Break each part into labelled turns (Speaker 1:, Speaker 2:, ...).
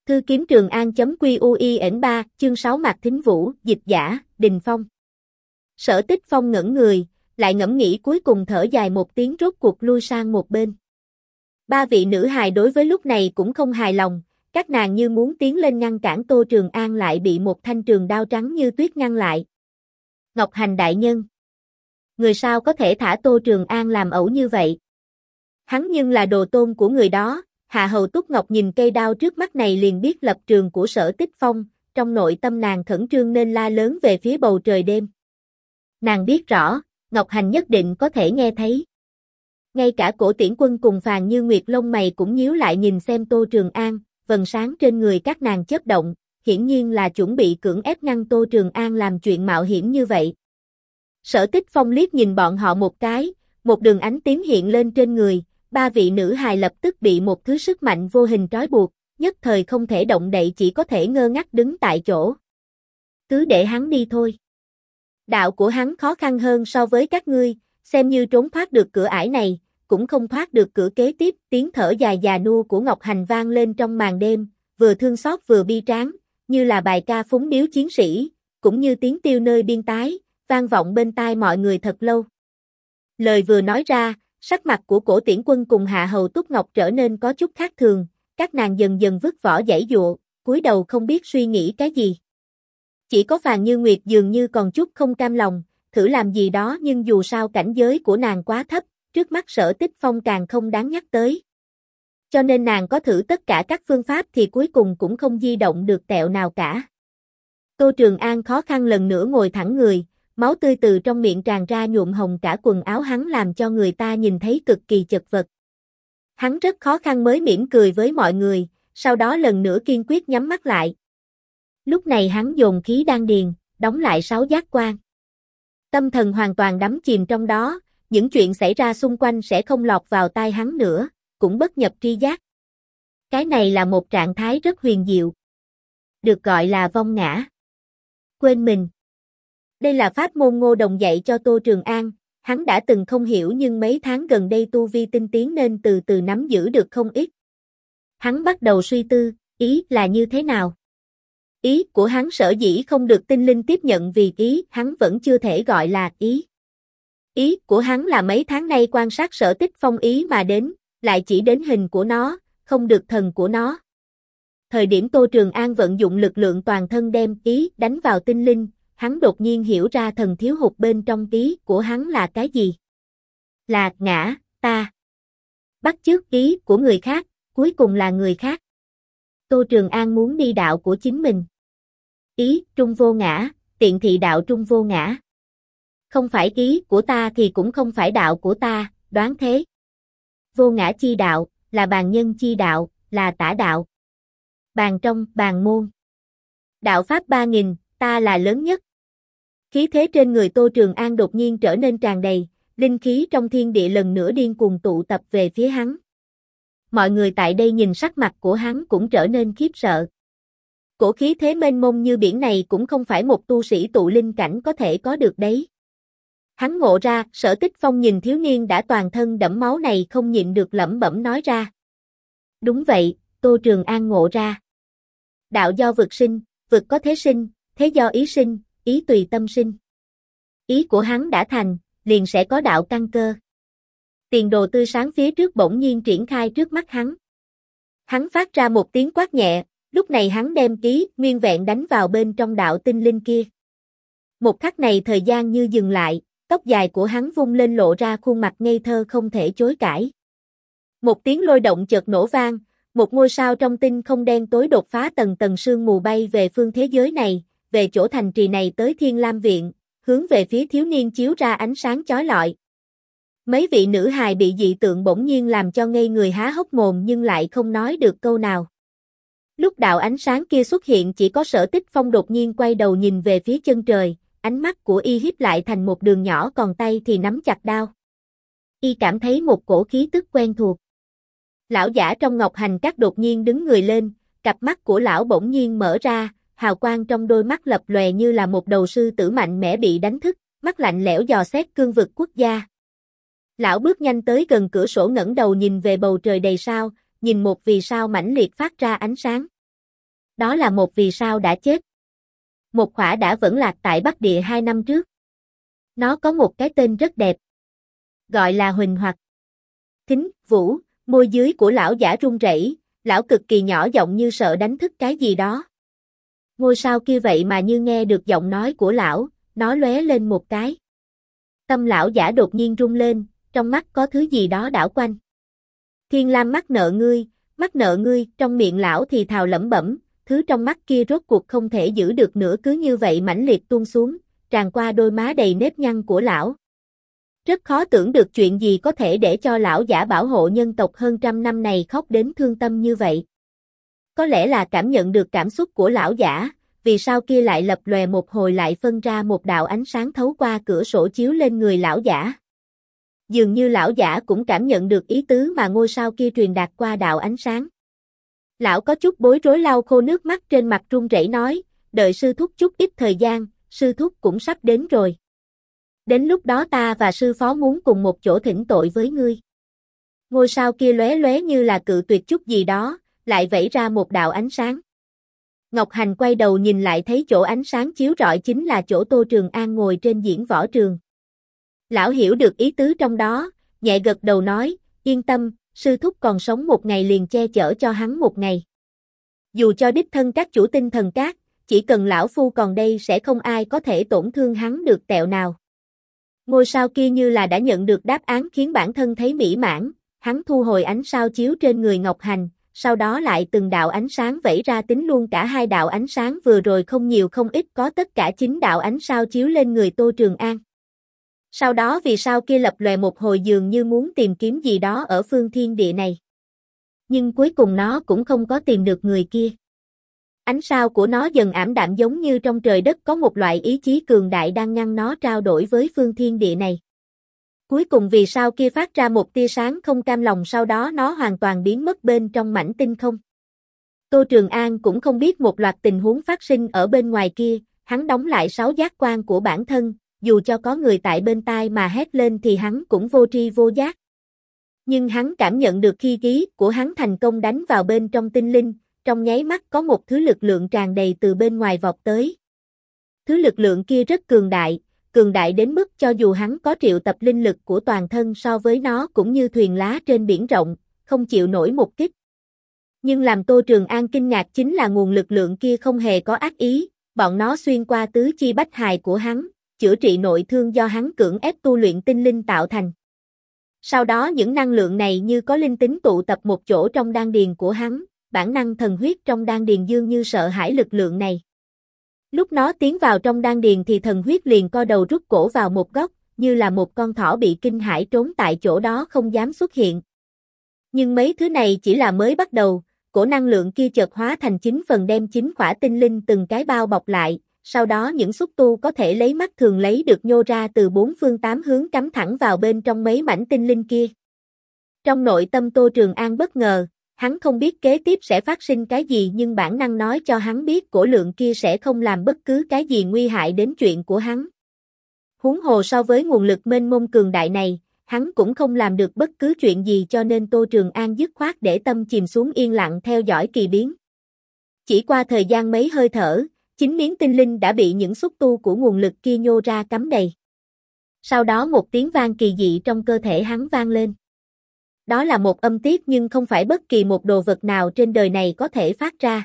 Speaker 1: Thư kiếm Trường An.QUIN3, chương 6 Mạc Thính Vũ, dịch giả, Đình Phong. Sở Tích Phong ngẩn người, lại ngẫm nghĩ cuối cùng thở dài một tiếng rốt cuộc lui sang một bên. Ba vị nữ hài đối với lúc này cũng không hài lòng, các nàng như muốn tiến lên ngăn cản Tô Trường An lại bị một thanh trường đao trắng như tuyết ngăn lại. Ngọc Hành đại nhân. Người sao có thể thả Tô Trường An làm ẩu như vậy? Hắn nhưng là đồ tôn của người đó. Hạ Hầu Túc Ngọc nhìn cây đao trước mắt này liền biết lập trường của Sở Tích Phong, trong nội tâm nàng khẩn trương nên la lớn về phía bầu trời đêm. Nàng biết rõ, Ngọc Hành nhất định có thể nghe thấy. Ngay cả Cổ Tiễn Quân cùng Phàn Như Nguyệt lông mày cũng nhíu lại nhìn xem Tô Trường An, vầng sáng trên người các nàng chớp động, hiển nhiên là chuẩn bị cưỡng ép ngăn Tô Trường An làm chuyện mạo hiểm như vậy. Sở Tích Phong liếc nhìn bọn họ một cái, một đường ánh tím hiện lên trên người. Ba vị nữ hài lập tức bị một thứ sức mạnh vô hình trói buộc, nhất thời không thể động đậy chỉ có thể ngơ ngác đứng tại chỗ. Cứ để hắn đi thôi. Đạo của hắn khó khăn hơn so với các ngươi, xem như trốn thoát được cửa ải này, cũng không thoát được cửa kế tiếp. Tiếng thở dài già nua của Ngọc Hành vang lên trong màn đêm, vừa thương xót vừa bi tráng, như là bài ca phúng điếu chiến sĩ, cũng như tiếng tiêu nơi biên tái, vang vọng bên tai mọi người thật lâu. Lời vừa nói ra, sắc mặt của Cổ Tiễn Quân cùng Hạ Hầu Túc Ngọc trở nên có chút khác thường, các nàng dần dần vứt vỏ giãy giụa, cúi đầu không biết suy nghĩ cái gì. Chỉ có Phàn Như Nguyệt dường như còn chút không cam lòng, thử làm gì đó nhưng dù sao cảnh giới của nàng quá thấp, trước mắt Sở Tích Phong càng không đáng nhắc tới. Cho nên nàng có thử tất cả các phương pháp thì cuối cùng cũng không di động được tẹo nào cả. Tô Trường An khó khăn lần nữa ngồi thẳng người. Máu tươi từ trong miệng tràn ra nhuộm hồng cả quần áo hắn làm cho người ta nhìn thấy cực kỳ chật vật. Hắn rất khó khăn mới mỉm cười với mọi người, sau đó lần nữa kiên quyết nhắm mắt lại. Lúc này hắn dồn khí đan điền, đóng lại 6 giác quan. Tâm thần hoàn toàn đắm chìm trong đó, những chuyện xảy ra xung quanh sẽ không lọt vào tai hắn nữa, cũng bất nhập tri giác. Cái này là một trạng thái rất huyền diệu. Được gọi là vong ngã. Quên mình. Đây là pháp môn Ngô Đồng dạy cho Tô Trường An, hắn đã từng không hiểu nhưng mấy tháng gần đây tu vi tinh tiến nên từ từ nắm giữ được không ít. Hắn bắt đầu suy tư, ý là như thế nào? Ý của hắn sở dĩ không được tinh linh tiếp nhận vì ý hắn vẫn chưa thể gọi là ý. Ý của hắn là mấy tháng nay quan sát Sở Tích Phong ý mà đến, lại chỉ đến hình của nó, không được thần của nó. Thời điểm Tô Trường An vận dụng lực lượng toàn thân đem ý đánh vào tinh linh, hắn đột nhiên hiểu ra thần thiếu hụt bên trong ý của hắn là cái gì. Là ngã, ta. Bắt chước ý của người khác, cuối cùng là người khác. Tô Trường An muốn đi đạo của chính mình. Ý, trung vô ngã, tiện thị đạo trung vô ngã. Không phải ý của ta thì cũng không phải đạo của ta, đoán thế. Vô ngã chi đạo, là bàn nhân chi đạo, là tả đạo. Bàn trong, bàn môn. Đạo pháp 3000, ta là lớn nhất. Khí thế trên người Tô Trường An đột nhiên trở nên tràn đầy, linh khí trong thiên địa lần nữa điên cuồng tụ tập về phía hắn. Mọi người tại đây nhìn sắc mặt của hắn cũng trở nên khiếp sợ. Cổ khí thế mênh mông như biển này cũng không phải một tu sĩ tụ linh cảnh có thể có được đấy. Hắn ngộ ra, Sở Tích Phong nhìn thiếu niên đã toàn thân đẫm máu này không nhịn được lẩm bẩm nói ra. Đúng vậy, Tô Trường An ngộ ra. Đạo do vực sinh, vực có thế sinh, thế do ý sinh, ý tùy tâm sinh. Ý của hắn đã thành, liền sẽ có đạo căn cơ. Tiền đồ tươi sáng phía trước bỗng nhiên triển khai trước mắt hắn. Hắn phát ra một tiếng quát nhẹ, lúc này hắn đem ý nguyên vẹn đánh vào bên trong đạo tinh linh kia. Một khắc này thời gian như dừng lại, tóc dài của hắn vung lên lộ ra khuôn mặt ngây thơ không thể chối cãi. Một tiếng lôi động chợt nổ vang, một ngôi sao trong tinh không đen tối đột phá tầng tầng sương mù bay về phương thế giới này, về chỗ thành trì này tới Thiên Lam Viện, hướng về phía thiếu niên chiếu ra ánh sáng chói lọi. Mấy vị nữ hài bị dị tượng bỗng nhiên làm cho ngây người há hốc mồm nhưng lại không nói được câu nào. Lúc đạo ánh sáng kia xuất hiện chỉ có Sở Tích Phong đột nhiên quay đầu nhìn về phía chân trời, ánh mắt của y híp lại thành một đường nhỏ còn tay thì nắm chặt đao. Y cảm thấy một cổ khí tức quen thuộc. Lão giả trong Ngọc Hành Các đột nhiên đứng người lên, cặp mắt của lão bỗng nhiên mở ra, hào quang trong đôi mắt lập lòe như là một đầu sư tử mạnh mẽ bị đánh thức, mắt lạnh lẽo dò xét cương vực quốc gia. Lão bước nhanh tới gần cửa sổ ngẩng đầu nhìn về bầu trời đầy sao, nhìn một vì sao mãnh liệt phát ra ánh sáng. Đó là một vì sao đã chết. Một khỏa đã vẫn lạc tại Bắc Địa 2 năm trước. Nó có một cái tên rất đẹp. Gọi là Huỳnh Hoặc. Thính, Vũ, môi dưới của lão giả run rẩy, lão cực kỳ nhỏ giọng như sợ đánh thức cái gì đó. Ngôi sao kia vậy mà như nghe được giọng nói của lão, nó lóe lên một cái. Tâm lão giả đột nhiên rung lên, trong mắt có thứ gì đó đảo quanh. Thiên Lam mắc nợ ngươi, trong miệng lão thì thào lẩm bẩm, thứ trong mắt kia rốt cuộc không thể giữ được nữa cứ như vậy mãnh liệt tuôn xuống, tràn qua đôi má đầy nếp nhăn của lão. Rất khó tưởng được chuyện gì có thể để cho lão giả bảo hộ nhân tộc hơn 100 năm này khóc đến thương tâm như vậy. Có lẽ là cảm nhận được cảm xúc của lão giả, vì sao kia lại lập lòe một hồi lại phân ra một đạo ánh sáng thấu qua cửa sổ chiếu lên người lão giả. Dường như lão giả cũng cảm nhận được ý tứ mà ngôi sao kia truyền đạt qua đạo ánh sáng. Lão có chút bối rối lau khô nước mắt trên mặt run rẩy nói, đợi sư thúc chút ít thời gian, sư thúc cũng sắp đến rồi. Đến lúc đó ta và sư phó muốn cùng một chỗ thỉnh tội với ngươi. Ngôi sao kia lóe lóe như là cự tuyệt chút gì đó, lại vẫy ra một đạo ánh sáng. Ngọc Hành quay đầu nhìn lại thấy chỗ ánh sáng chiếu rọi chính là chỗ Tô Trường An ngồi trên diễn võ trường. Lão hiểu được ý tứ trong đó, nhẹ gật đầu nói, yên tâm, sư thúc còn sống một ngày liền che chở cho hắn một ngày. Dù cho đích thân các chủ tinh thần các, chỉ cần lão phu còn đây sẽ không ai có thể tổn thương hắn được tẹo nào. Ngôi sao kia như là đã nhận được đáp án khiến bản thân thấy mỹ mãn, hắn thu hồi ánh sao chiếu trên người Ngọc Hành, sau đó lại từng đạo ánh sáng vẫy ra tính luôn cả hai đạo ánh sáng vừa rồi không nhiều không ít có tất cả 9 đạo ánh sao chiếu lên người Tô Trường An. Sau đó vì sao kia lập lòe một hồi dường như muốn tìm kiếm gì đó ở phương thiên địa này. Nhưng cuối cùng nó cũng không có tìm được người kia. Ánh sao của nó dần ảm đạm giống như trong trời đất có một loại ý chí cường đại đang ngăn nó trao đổi với phương thiên địa này. Cuối cùng vì sao kia phát ra một tia sáng không cam lòng sau đó nó hoàn toàn biến mất bên trong mảnh tinh không. Tô Trường An cũng không biết một loạt tình huống phát sinh ở bên ngoài kia, hắn đóng lại 6 giác quan của bản thân, dù cho có người tại bên tai mà hét lên thì hắn cũng vô tri vô giác. Nhưng hắn cảm nhận được khi ký của hắn thành công đánh vào bên trong tinh linh, trong nháy mắt có một thứ lực lượng tràn đầy từ bên ngoài vọt tới. Thứ lực lượng kia rất cường đại đến mức cho dù hắn có triệu tập linh lực của toàn thân so với nó cũng như thuyền lá trên biển rộng, không chịu nổi một kích. Nhưng làm Tô Trường An kinh ngạc chính là nguồn lực lượng kia không hề có ác ý, bọn nó xuyên qua tứ chi bách hài của hắn, chữa trị nội thương do hắn cưỡng ép tu luyện tinh linh tạo thành. Sau đó những năng lượng này như có linh tính tụ tập một chỗ trong đan điền của hắn, bản năng thần huyết trong đan điền dường như sợ hãi lực lượng này. Lúc nó tiến vào trong đan điền thì thần huyết liền co đầu rút cổ vào một góc, như là một con thỏ bị kinh hãi trốn tại chỗ đó không dám xuất hiện. Nhưng mấy thứ này chỉ là mới bắt đầu, cổ năng lượng kia chợt hóa thành 9 phần đem 9 khỏa tinh linh từng cái bao bọc lại, sau đó những xúc tu có thể lấy mắt thường lấy được nhô ra từ 4 phương 8 hướng cắm thẳng vào bên trong mấy mảnh tinh linh kia. Trong nội tâm Tô Trường An bất ngờ, hắn không biết kế tiếp sẽ phát sinh cái gì nhưng bản năng nói cho hắn biết cổ lượng kia sẽ không làm bất cứ cái gì nguy hại đến chuyện của hắn. Huống hồ so với nguồn lực mênh mông cường đại này, hắn cũng không làm được bất cứ chuyện gì cho nên Tô Trường An dứt khoát để tâm chìm xuống yên lặng theo dõi kỳ biến. Chỉ qua thời gian mấy hơi thở, 9 miếng tinh linh đã bị những xúc tu của nguồn lực kia nhô ra cắm đầy. Sau đó một tiếng vang kỳ dị trong cơ thể hắn vang lên. Đó là một âm tiết nhưng không phải bất kỳ một đồ vật nào trên đời này có thể phát ra.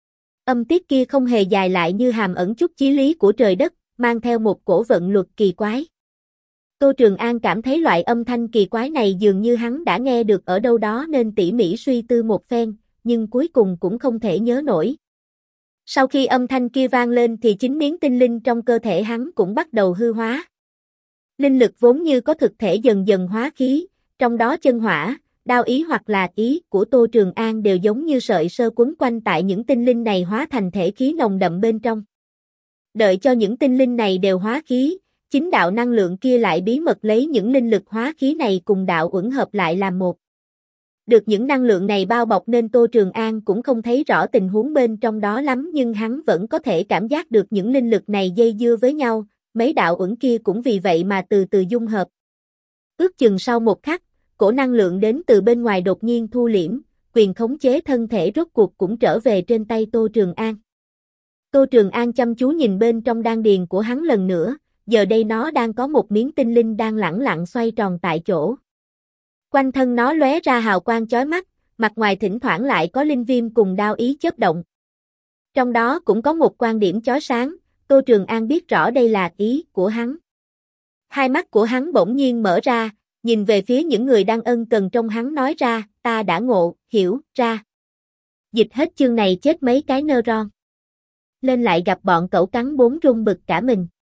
Speaker 1: Âm tiết kia không hề dài lại như hàm ẩn chút chí lý của trời đất, mang theo một cổ vận luật kỳ quái. Tô Trường An cảm thấy loại âm thanh kỳ quái này dường như hắn đã nghe được ở đâu đó nên tỉ mỉ suy tư một phen, nhưng cuối cùng cũng không thể nhớ nổi. Sau khi âm thanh kia vang lên thì 9 miếng tinh linh trong cơ thể hắn cũng bắt đầu hư hóa. Linh lực vốn như có thực thể dần dần hóa khí, trong đó chân hỏa, đao ý hoặc là ý của Tô Trường An đều giống như sợi sơ quấn quanh tại những tinh linh này hóa thành thể khí nồng đậm bên trong. Đợi cho những tinh linh này đều hóa khí, 9 đạo năng lượng kia lại bí mật lấy những linh lực hóa khí này cùng đạo uẩn hợp lại làm một. Được những năng lượng này bao bọc nên Tô Trường An cũng không thấy rõ tình huống bên trong đó lắm nhưng hắn vẫn có thể cảm giác được những linh lực này dây dưa với nhau, mấy đạo uẩn kia cũng vì vậy mà từ từ dung hợp. Ước chừng sau một khắc, cổ năng lượng đến từ bên ngoài đột nhiên thu liễm, quyền khống chế thân thể rốt cuộc cũng trở về trên tay Tô Trường An. Tô Trường An chăm chú nhìn bên trong đan điền của hắn lần nữa, giờ đây nó đang có một miếng tinh linh đang lẳng lặng xoay tròn tại chỗ. Quanh thân nó lóe ra hào quang chói mắt, mặt ngoài thỉnh thoảng lại có linh viêm cùng đao ý chớp động. Trong đó cũng có một quan điểm chói sáng, Tô Trường An biết rõ đây là ý của hắn. Hai mắt của hắn bỗng nhiên mở ra, nhìn về phía những người đang ân cần trong hắn nói ra, ta đã ngộ, hiểu, ra. Dịch hết chương này chết mấy cái nơ ron. Lên lại gặp bọn cẩu cắn bốn rung bực cả mình.